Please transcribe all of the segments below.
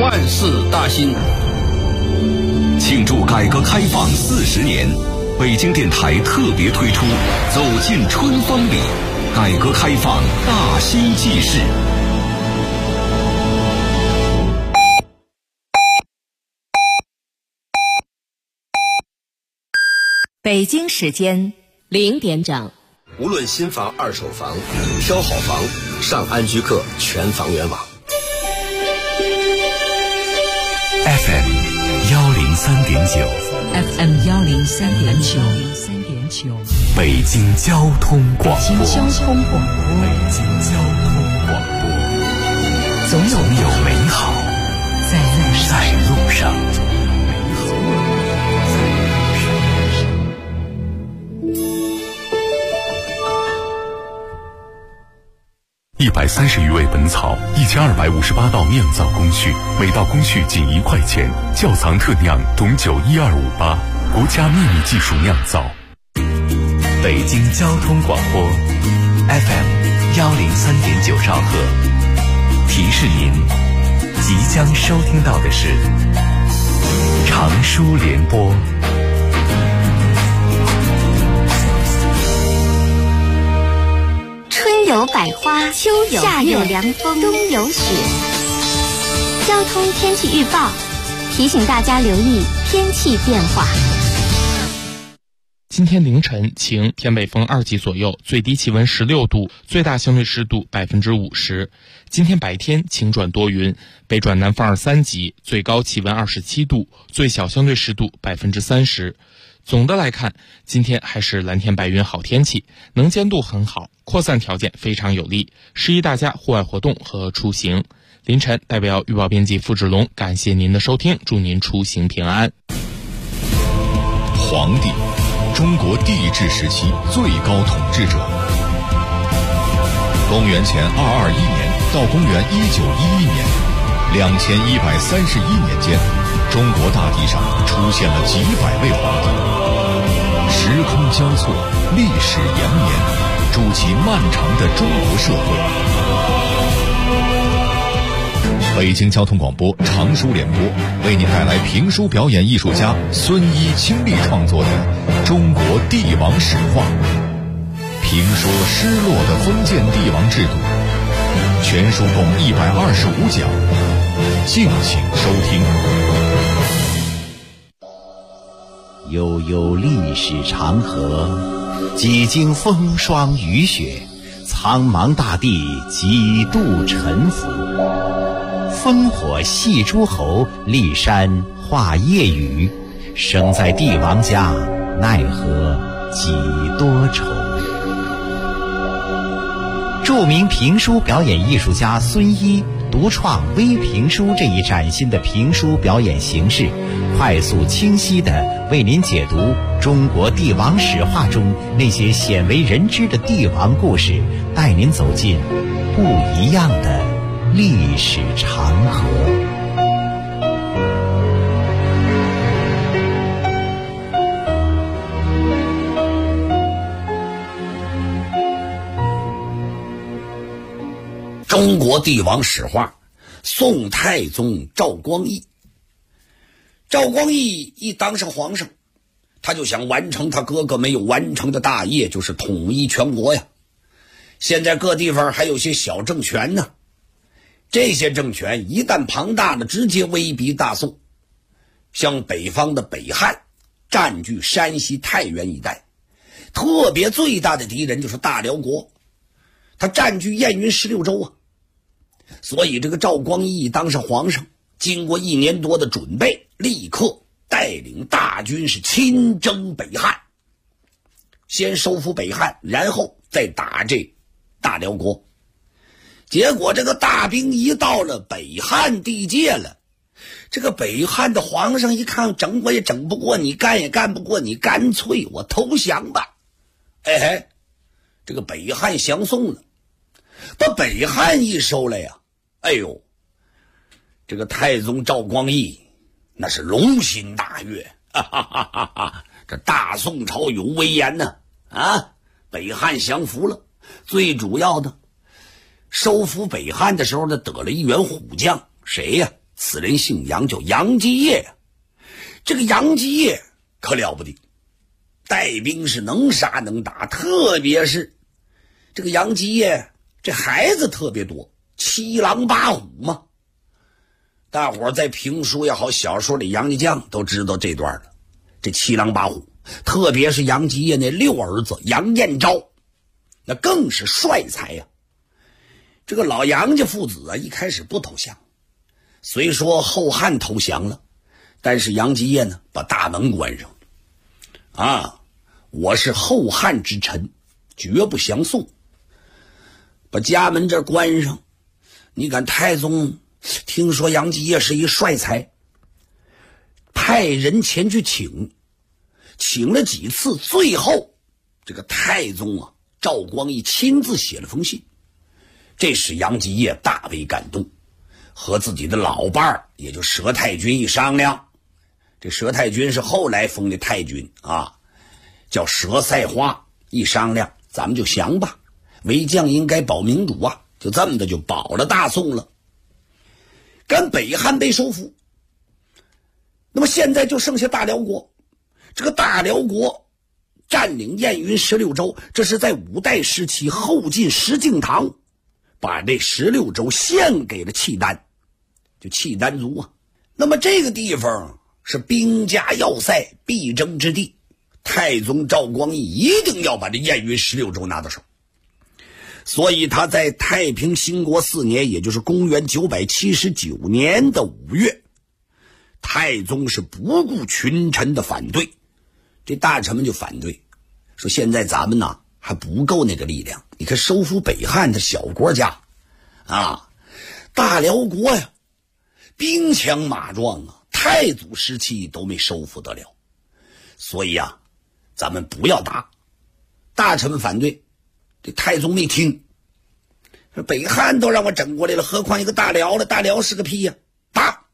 万事大兴。 庆祝改革开放40年，北京电台特别推出《走进春风里》，改革开放大兴纪事。 北京时间0点整。 无论新房、二手房，挑好房，上安居客全房源网。 FM 103.9 FM 103.9 北京交通广播。 北京交通广播，总有美好在路上。130余味本草，1258道酿造工序，每道工序仅1块钱。窖藏特酿董酒12588，国家秘密技术酿造。北京交通广播 FM 103.9兆赫，提示您，即将收听到的是长舒联播。 春有百花，秋有夏有凉风，冬有雪。交通天气预报提醒大家留意天气变化。 今天凌晨晴，偏北风2级左右，最低气温16度，最大相对湿度50%。今天白天晴转多云，北转南风2、3级，最高气温27度，最小相对湿度30%。总的来看，今天还是蓝天白云好天气，能见度很好，扩散条件非常有利，适宜大家户外活动和出行。凌晨代表预报编辑付志龙感谢您的收听，祝您出行平安。 皇帝，中国帝制时期最高统治者。公元前221年到公元1911年，2131年间，中国大地上出现了几百位皇帝，时空交错，历史延绵，筑起漫长的中国社会。北京交通广播长舒联播为您带来评书表演艺术家孙一倾力创作的《中国帝王史话》，评说失落的封建帝王制度，全书共125讲，敬请收听。 悠悠历史长河，几经风霜雨雪，苍茫大地几度沉浮。烽火戏诸侯，骊山画夜雨，生在帝王家，奈何几多愁。著名评书表演艺术家孙一独创微评书这一崭新的评书表演形式，快速清晰地为您解读中国帝王史话中那些鲜为人知的帝王故事，带您走进不一样的历史长河。 中国帝王史话，宋太宗赵光义。赵光义一当上皇上，他就想完成他哥哥没有完成的大业，就是统一全国呀。现在各地方还有些小政权呢，这些政权一旦庞大了，直接威逼大宋。像北方的北汉占据山西太原一带，特别最大的敌人就是大辽国，他占据燕云16州啊。所以这个赵光义当上皇上，经过1年多的准备，立刻带领大军是亲征北汉，先收复北汉，然后再打这大辽国。结果这个大兵一到了北汉地界了，这个北汉的皇上一看，整我也整不过你，干也干不过你，干脆我投降吧。这个北汉降宋了，把北汉一收来呀，这个太宗赵光义那是龙心大悦，这大宋朝有威严呢，北汉降服了。最主要的，收复北汉的时候呢，得了一员虎将，谁呀？ 此人姓杨，叫杨继业呀。这个杨继业可了不得，带兵是能杀能打，特别是这个杨继业这孩子特别多，七狼八虎嘛。大伙在评书也好，小说里杨家将都知道这段了。这七狼八虎，特别是杨继业那6儿子杨彦昭，那更是帅才呀。这个老杨家父子啊，一开始不投降，虽说后汉投降了，但是杨继业呢，把大门关上啊，我是后汉之臣，绝不降宋。把家门这关上，你敢太宗听说杨继业是一帅才，派人前去请了几次，最后这个太宗啊赵光义亲自写了封信，这使杨继业大为感动，和自己的老伴儿也就佘太君一商量，这佘太君是后来封的太君啊，叫佘赛花，一商量咱们就降吧，为将应该保民主啊，就这么的就保了大宋了。跟北汉被收复，那么现在就剩下大辽国。这个大辽国占领燕云16州，这是在五代时期后晋石敬瑭把这16州献给了契丹，就契丹族啊。那么这个地方是兵家要塞，必争之地，太宗赵光义一定要把这燕云16州拿到手。所以他在太平兴国4年，也就是公元979年的5月，太宗是不顾群臣的反对，这大臣们就反对，说现在咱们呢还不够那个力量，你看收复北汉的小国家啊，大辽国呀兵强马壮啊，太祖时期都没收复得了，所以啊咱们不要打。大臣们反对，这太宗没听，说北汉都让我整过来了，何况一个大辽了，大辽是个屁呀，打！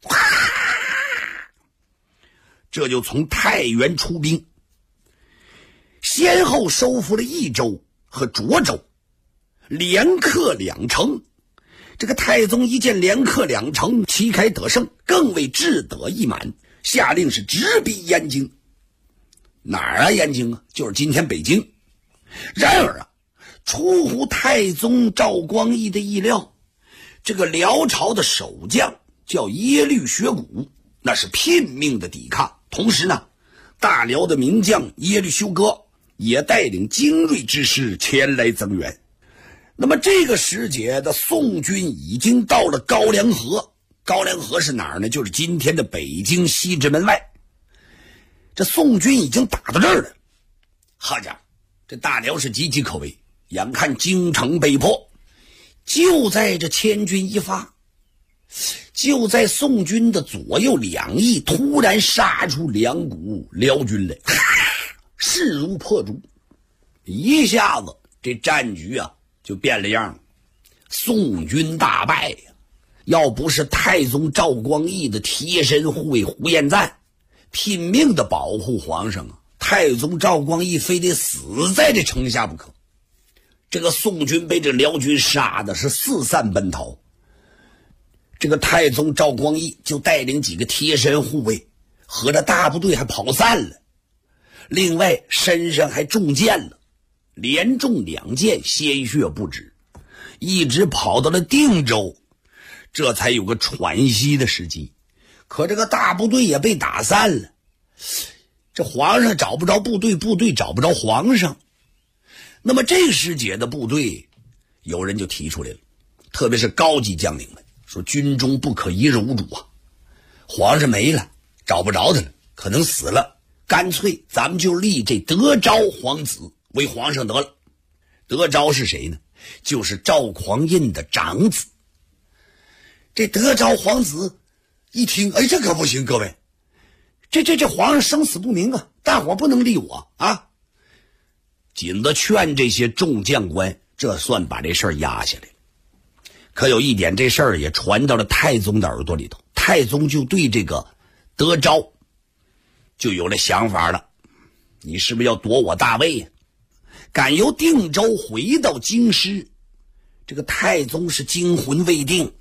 这就从太原出兵，先后收复了益州和涿州，连克2城。这个太宗一见连克2城，旗开得胜，更为志得意满，下令是直逼燕京。哪儿啊？燕京啊，就是今天北京。然而啊，出乎太宗赵光义的意料，这个辽朝的守将叫耶律学古，那是拼命的抵抗。同时呢，大辽的名将耶律休哥也带领精锐之师前来增援。那么这个时节的宋军已经到了高梁河，高梁河是哪儿呢？就是今天的北京西直门外。这宋军已经打到这儿了，好家伙，这大辽是岌岌可危，眼看京城被破。就在这千钧一发，就在宋军的左右2翼突然杀出2股辽军来，势如破竹，一下子这战局啊就变了样了，宋军大败呀！要不是太宗赵光义的贴身护卫胡彦赞拼命的保护皇上啊，太宗赵光义非得死在这城下不可。这个宋军被这辽军杀的是四散奔逃，这个太宗赵光义就带领几个贴身护卫和这大部队还跑散了，另外身上还中箭了，连中2箭，鲜血不止，一直跑到了定州，这才有个喘息的时机。可这个大部队也被打散了，这皇上找不着部队，部队找不着皇上。那么这时节的部队，有人就提出来了，特别是高级将领们说，军中不可一日无主啊，皇上没了，找不着他了，可能死了，干脆咱们就立这德昭皇子为皇上得了。德昭是谁呢？就是赵匡胤的长子。这德昭皇子一听，哎，这可不行，各位，这皇上生死不明啊，大伙不能立我啊。紧着劝这些众将官，这算把这事儿压下来了。可有一点，这事儿也传到了太宗的耳朵里头，太宗就对这个德昭就有了想法了，你是不是要夺我大位呀？赶由定州回到京师，这个太宗是惊魂未定，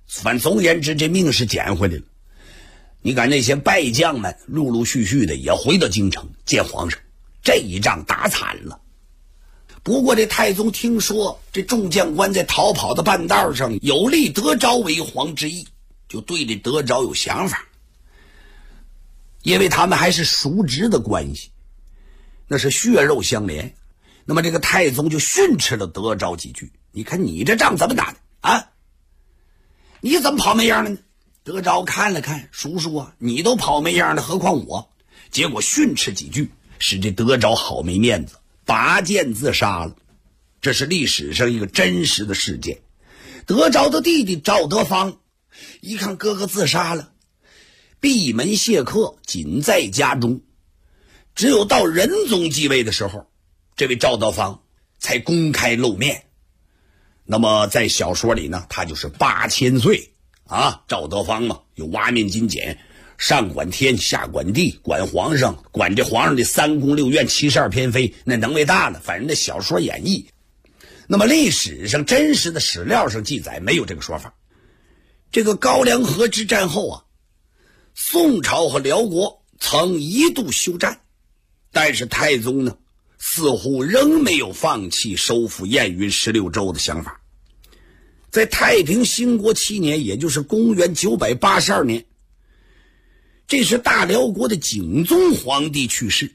反正总而言之，这命是捡回来了。你看那些败将们陆陆续续的也回到京城见皇上，这一仗打惨了。不过这太宗听说这众将官在逃跑的半道上有立德昭为皇之意，就对这德昭有想法，因为他们还是叔侄的关系，那是血肉相连。那么这个太宗就训斥了德昭几句，你看你这仗怎么打的啊？你怎么跑没样了呢？德昭看了看，叔叔啊，你都跑没样了，何况我？结果训斥几句，使这德昭好没面子，拔剑自杀了。这是历史上一个真实的事件。德昭的弟弟赵德芳一看哥哥自杀了，闭门谢客，仅在家中。只有到仁宗继位的时候，这位赵德芳才公开露面。那么在小说里呢，他就是8000岁啊，赵德芳嘛，有挖面金简，上管天下管地，管皇上，管这皇上的3宫6院72偏妃，那能为大了。反正那小说演绎，那么历史上真实的史料上记载没有这个说法。这个高梁河之战后啊，宋朝和辽国曾一度休战，但是太宗呢，似乎仍没有放弃收复燕云16州的想法。在太平兴国7年，也就是公元982年，这是大辽国的景宗皇帝去世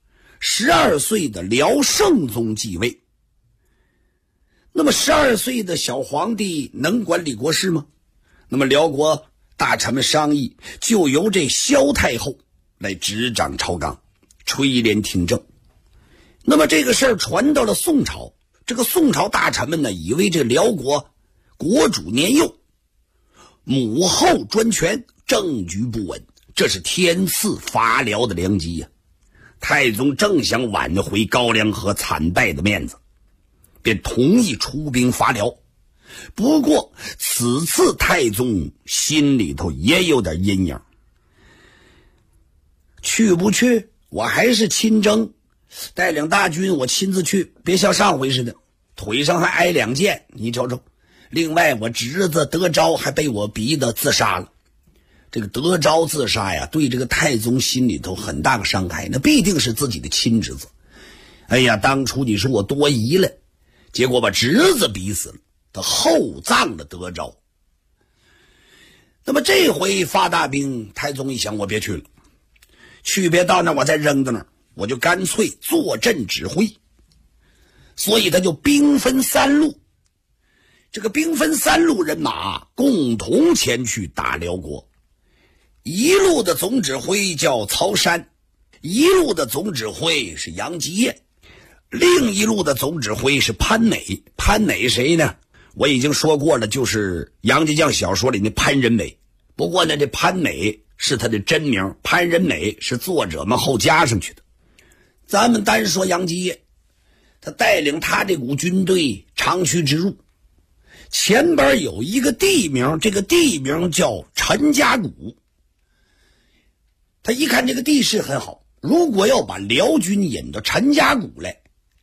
，12岁的辽圣宗继位。那么12岁的小皇帝能管理国事吗？那么辽国大臣们商议，就由这萧太后来执掌朝纲，垂帘听政。那么这个事儿传到了宋朝，这个宋朝大臣们呢，以为这辽国国主年幼，母后专权，政局不稳，这是天赐伐辽的良机呀。太宗正想挽回高梁河惨败的面子，便同意出兵伐辽。不过此次太宗心里头也有点阴影，去不去我还是亲征，带领大军我亲自去，别像上回似的腿上还挨2剑，你瞅瞅。另外我侄子德昭还被我逼得自杀了。这个德昭自杀呀，对这个太宗心里头很大个伤害，那必定是自己的亲侄子。哎呀，当初你说我多疑了，结果把侄子逼死了，他厚葬了德昭。那么这回发大兵，太宗一想，我别去了，去别到那我再扔到那儿，我就干脆坐镇指挥。所以他就兵分3路，这个兵分3路人马共同前去打辽国。一路的总指挥叫曹山，一路的总指挥是杨继业，另一路的总指挥是潘美。潘美谁呢？我已经说过了，就是杨家将小说里的潘仁美。不过呢，这潘美是他的真名，潘仁美是作者们后加上去的。咱们单说杨继业，他带领他这股军队长驱直入，前边有一个地名，这个地名叫陈家谷。他一看这个地势很好，如果要把辽军引到陈家谷来，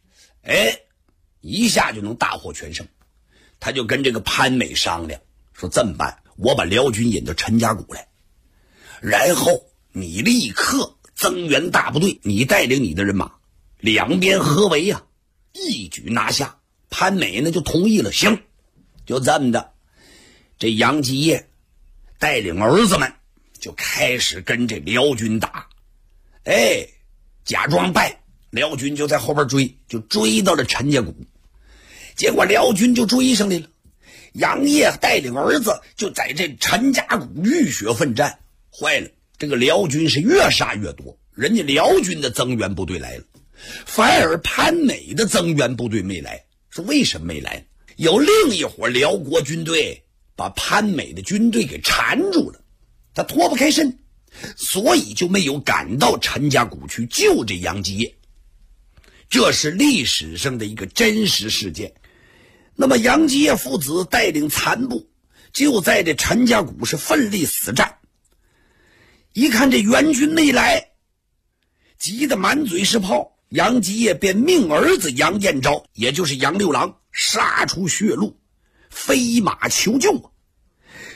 一下就能大获全胜。他就跟这个潘美商量，说这么办，我把辽军引到陈家谷来，然后你立刻增援大部队，你带领你的人马，两边合围呀，一举拿下。潘美呢就同意了，行，就这么的。这杨继业带领儿子们就开始跟这辽军打，假装败，辽军就在后边追，就追到了陈家谷。结果辽军就追上来了，杨业带领儿子就在这陈家谷浴血奋战。坏了，这个辽军是越杀越多，人家辽军的增援部队来了，反而潘美的增援部队没来。说为什么没来？有另一伙辽国军队把潘美的军队给缠住了，他脱不开身，所以就没有赶到陈家谷去救这杨继业。这是历史上的一个真实事件。那么杨继业父子带领残部就在这陈家谷是奋力死战，一看这援军没来，急得满嘴是泡，杨继业便命儿子杨彦昭，也就是杨六郎，杀出血路，飞马求救。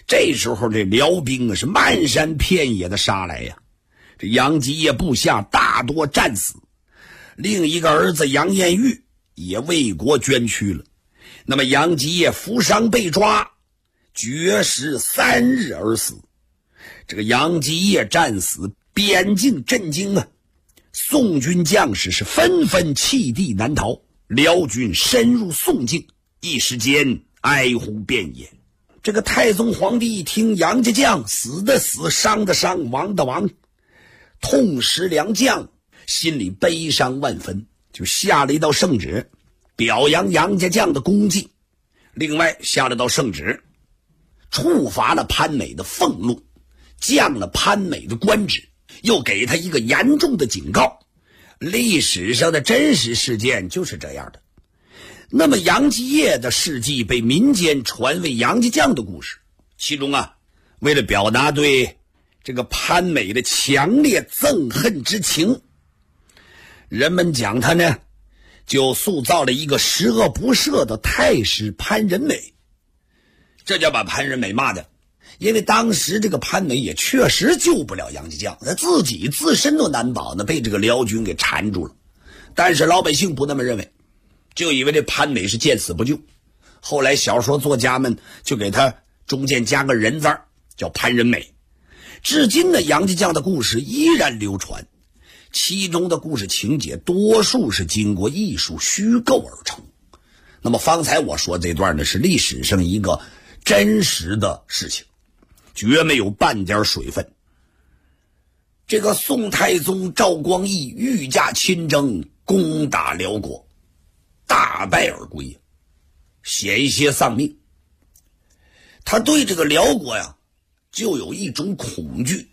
这时候这辽兵啊是漫山遍野的杀来呀，这杨继业部下大多战死，另一个儿子杨彦玉也为国捐躯了。那么杨继业负伤被抓，绝食3日而死。这个杨继业战死，边境震惊啊！宋军将士是纷纷弃地难逃，辽军深入宋境，一时间哀呼遍野。这个太宗皇帝一听杨家将死的死，伤的伤，亡的亡，痛失良将，心里悲伤万分，就下了一道圣旨，表扬杨家将的功绩。另外下了道圣旨，处罚了潘美的俸禄，降了潘美的官职，又给他一个严重的警告。历史上的真实事件就是这样的。那么杨继业的事迹被民间传为杨家将的故事，其中啊，为了表达对这个潘美的强烈憎恨之情，人们讲他呢就塑造了一个十恶不赦的太师潘仁美，这就把潘仁美骂的。因为当时这个潘美也确实救不了杨家将，他自己自身都难保呢，被这个辽军给缠住了。但是老百姓不那么认为，就以为这潘美是见死不救。后来小说作家们就给他中间加个人字，叫潘仁美。至今呢，杨家将的故事依然流传，其中的故事情节多数是经过艺术虚构而成。那么方才我说这段呢，是历史上一个真实的事情，绝没有半点水分。这个宋太宗赵光义御驾亲征，攻打辽国，大败而归，险些丧命。他对这个辽国呀，就有一种恐惧。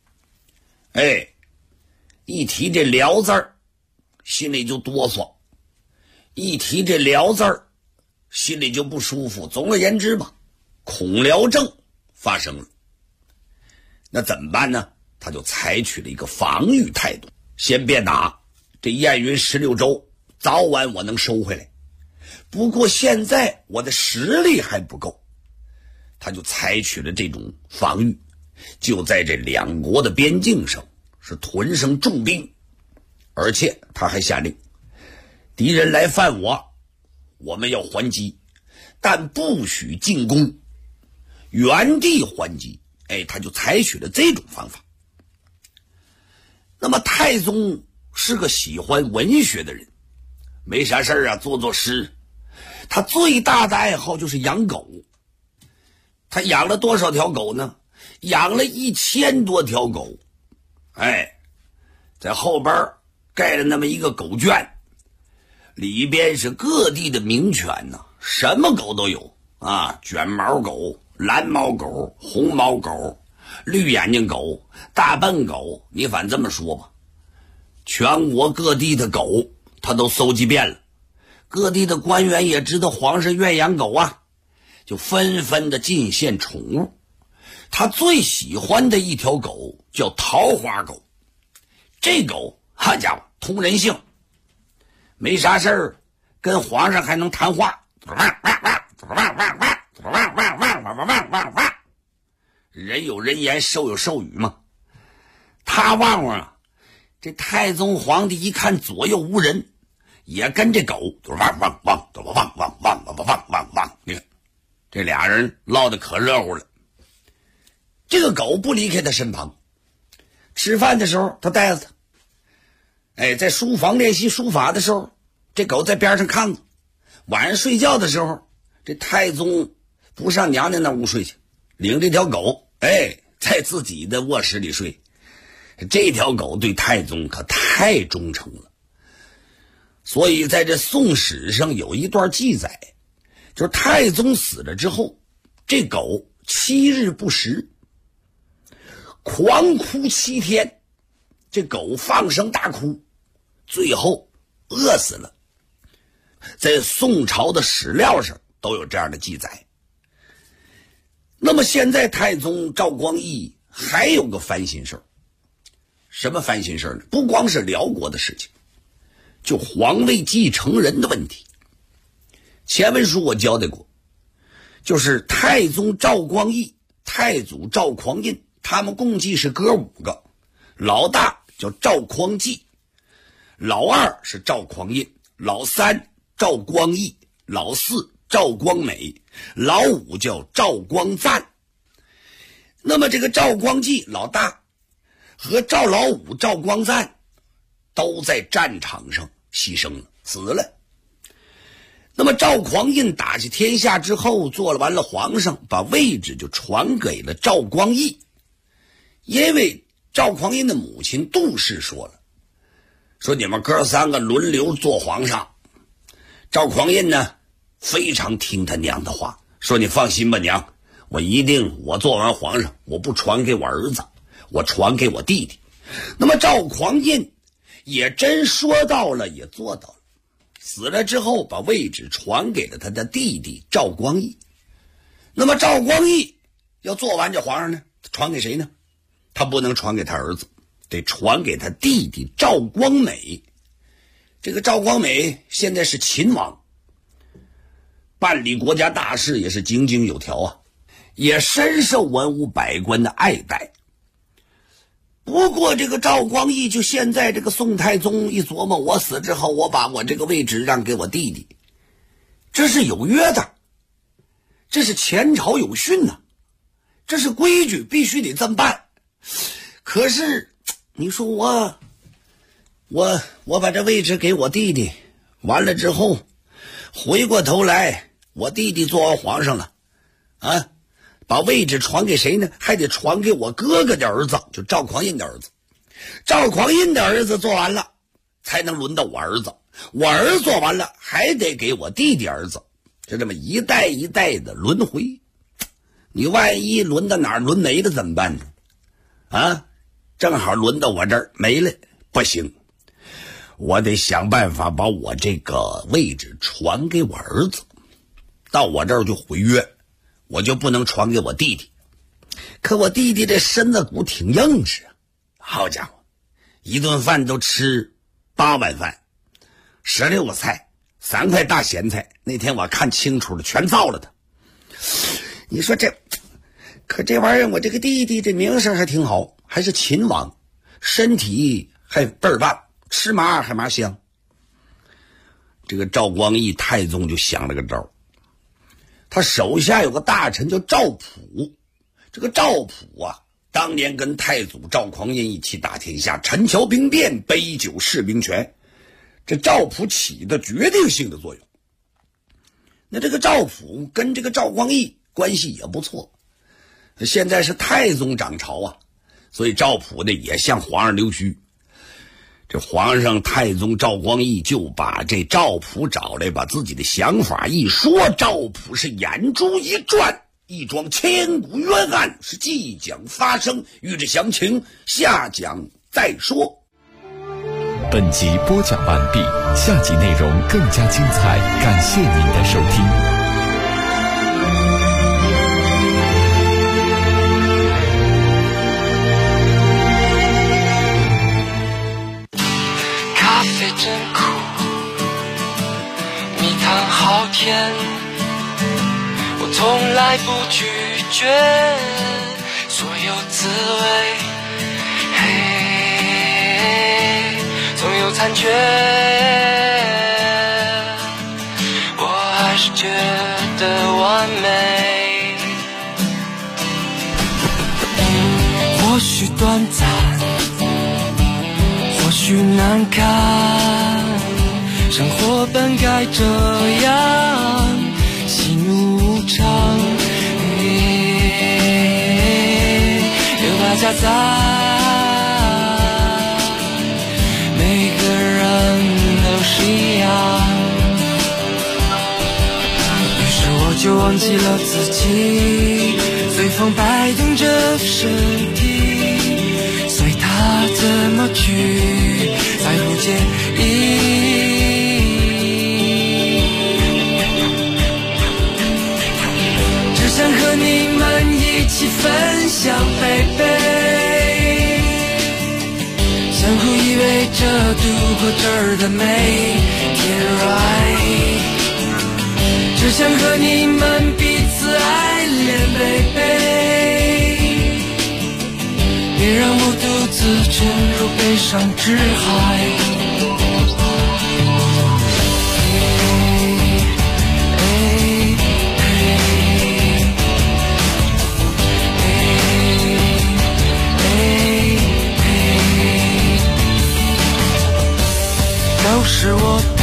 一提这辽字儿，心里就哆嗦；一提这辽字儿，心里就不舒服。总而言之吧，恐辽症发生了。那怎么办呢？他就采取了一个防御态度，先别打，这燕云16州早晚我能收回来，不过现在我的实力还不够。他就采取了这种防御，就在这两国的边境上是屯上重兵，而且他还下令，敌人来犯我们要还击，但不许进攻，原地还击。他就采取了这种方法。那么太宗是个喜欢文学的人，没啥事啊做做诗。他最大的爱好就是养狗，他养了多少条狗呢？养了1000多条狗。在后边盖了那么一个狗圈，里边是各地的名犬呢，什么狗都有啊，卷毛狗、蓝毛狗、红毛狗、绿眼睛狗、大笨狗，你反这么说吧，全国各地的狗他都搜集遍了。各地的官员也知道皇上愿养狗啊，就纷纷的进献宠物。他最喜欢的一条狗叫桃花狗，这狗好家伙通人性，没啥事儿跟皇上还能谈话，人有人言，兽有兽语嘛。他旺旺啊，这太宗皇帝一看左右无人，也跟这狗汪汪汪汪汪汪汪汪汪汪，你看这俩人唠得可热乎了。这个狗不离开他身旁，吃饭的时候他带着他，在书房练习书法的时候，这狗在边上看着。晚上睡觉的时候，这太宗不上娘娘那屋睡去，领这条狗在自己的卧室里睡。这条狗对太宗可太忠诚了，所以在这宋史上有一段记载，就是太宗死了之后，这狗7日不食，狂哭7天，这狗放声大哭，最后饿死了。在宋朝的史料上都有这样的记载。那么现在太宗赵光义还有个烦心事儿，什么烦心事儿呢？不光是辽国的事情，就皇位继承人的问题。前文书我交代过，就是太宗赵光义太祖赵匡胤，他们共计是哥5个，老大叫赵匡济，老2是赵匡胤，老3赵光义，老4赵光美，老5叫赵光赞。那么这个赵光济老大和赵老5赵光赞都在战场上牺牲了，死了。那么赵匡胤打下天下之后，做完了皇上，把位置就传给了赵光义。因为赵匡胤的母亲杜氏说了，说你们哥3个轮流做皇上。赵匡胤呢非常听他娘的话，说你放心吧娘，我做完皇上，我不传给我儿子，我传给我弟弟。那么赵匡胤也真说到了，也做到了。死了之后，把位置传给了他的弟弟赵光义。那么赵光义要做完这皇上呢，传给谁呢？他不能传给他儿子，得传给他弟弟赵光美。这个赵光美现在是秦王，办理国家大事也是井井有条啊，也深受文武百官的爱戴。不过这个赵光义就现在这个宋太宗一琢磨，我死之后我把我这个位置让给我弟弟，这是有约的，这是前朝有训呐，这是规矩，必须得这么办。可是你说我把这位置给我弟弟，完了之后回过头来我弟弟做完皇上了啊，把位置传给谁呢？还得传给我哥哥的儿子，就赵匡胤的儿子。赵匡胤的儿子做完了，才能轮到我儿子，我儿子做完了，还得给我弟弟儿子，就这么一代一代的轮回。你万一轮到哪儿轮没了怎么办呢？啊，正好轮到我这儿没了，不行，我得想办法把我这个位置传给我儿子，到我这儿就毁约，我就不能传给我弟弟。可我弟弟这身子骨挺硬实啊，好家伙，一顿饭都吃8碗饭，16个菜，3块大咸菜，那天我看清楚了，全造了他。你说可这玩意儿，我这个弟弟这名声还挺好，还是秦王，身体还倍儿棒，吃麻还麻香。这个赵光义太宗就想了个招，他手下有个大臣叫赵普。这个赵普啊，当年跟太祖赵匡胤一起打天下，陈桥兵变，杯酒释兵权，这赵普起的决定性的作用。那这个赵普跟这个赵光义关系也不错，现在是太宗掌朝啊，所以赵普呢也向皇上溜须。这皇上太宗赵光义就把这赵普找来，把自己的想法一说，赵普是眼珠一转，一桩千古冤案是即将发生。欲知详情，下讲再说。 本集播讲完毕，下集内容更加精彩，感谢您的收听。 咖啡真苦，蜜糖好甜，我从来不拒绝所有滋味，嘿，总有残缺，我还是觉得完美。或许短暂，或许难看，生活本该这样，喜怒无常，有大家在，每个人都是一样。于是我就忘记了自己，随风摆动着身体，随它怎么去，再不介意。只想和你们一起分享baby，相互依偎着度过这儿的每天 right， 只想和你们彼此爱恋baby， 别让我独自沉入悲伤之海。都是我的，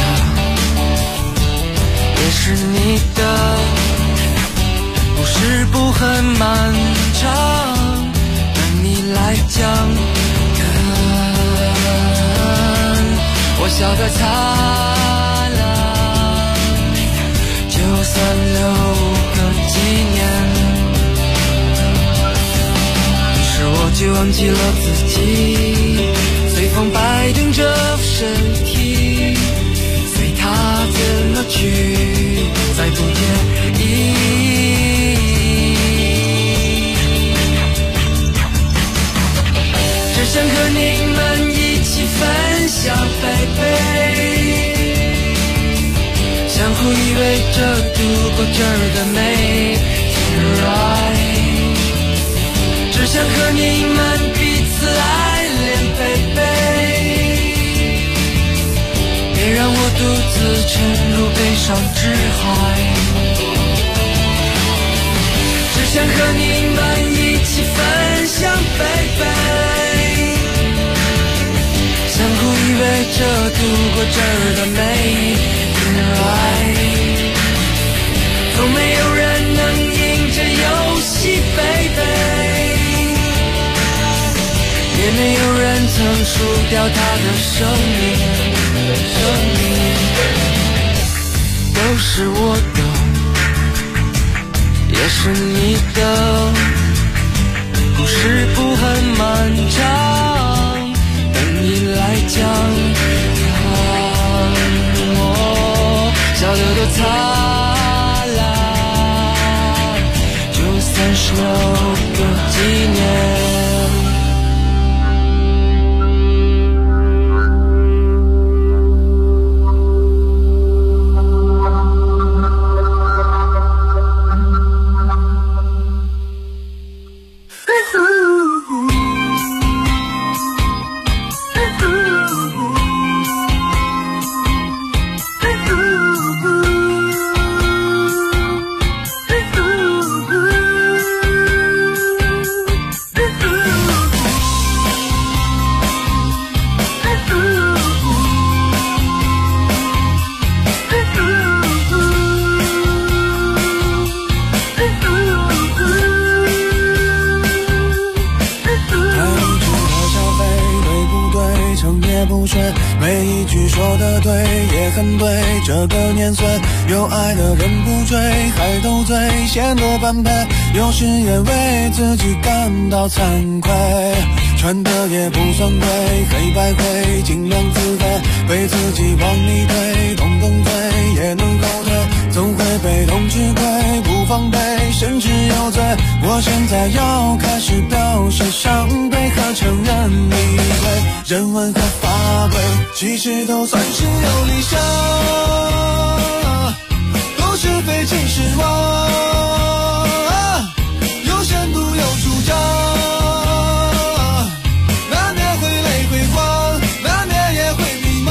也是你的，故事不很漫长，等你来讲。我笑得灿烂，就算留个纪念。于是我就忘记了自己，随风摆动着身体，随它怎么去，再不介意。只想和你们一起分享baby，相互依偎着度过这儿的每天 right， 只想和你们彼此爱恋baby， 别让我独自沉入悲伤之海，只想和你们一起分享baby，相互依偎着度过这儿的每一天爱，从没有人能赢这游戏baby， 也没有人曾输掉他的生命，都是我的，也是你的，故事不很漫长，等你来讲。我笑得多灿烂，就算是留个纪念。 每一句说得对，也很对。这个年岁，有爱的人不追，还斗嘴，显得般配。有时也为自己感到惭愧，穿的也不算贵，黑白灰，尽量自卑，被自己往里推，动动嘴也能后退，总会被动吃亏，不防备，甚至有罪。我现在要开始表示伤悲和承认理亏，人文和法规其实都算是有理想，都是非其实我，有深度有主张，难免会累会慌，难免也会迷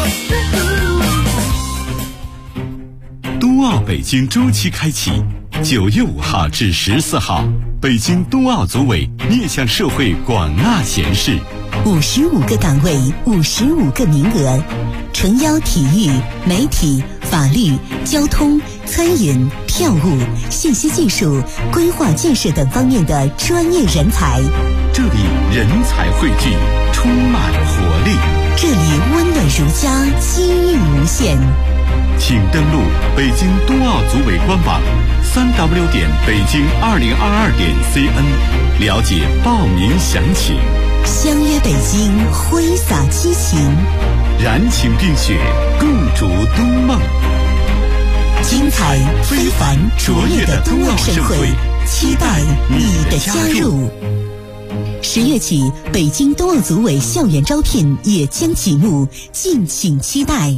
茫。冬奥北京周期开启，9月5号至14号，北京冬奥组委面向社会广纳贤士 ，55个岗位，55个名额，诚邀体育、媒体、法律、交通、餐饮、票务、信息技术、规划建设等方面的专业人才。 这里人才汇聚，充满活力。 这里温暖如家，机遇无限。 请登录北京冬奥组委官网3w 点北京2022.cn， 了解报名详情。 相约北京，挥洒激情， 燃情并雪，共筑冬梦。 精彩非凡卓越的冬奥盛会，期待你的加入。10月起，北京冬奥组委校园招聘也将启幕，敬请期待。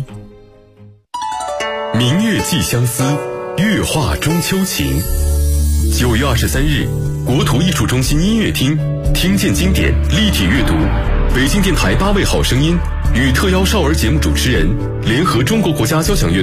明月寄相思，月画中秋情。9月23日，国土艺术中心音乐厅听见经典，立体阅读。北京电台8位好声音与特邀少儿节目主持人联合中国国家交响乐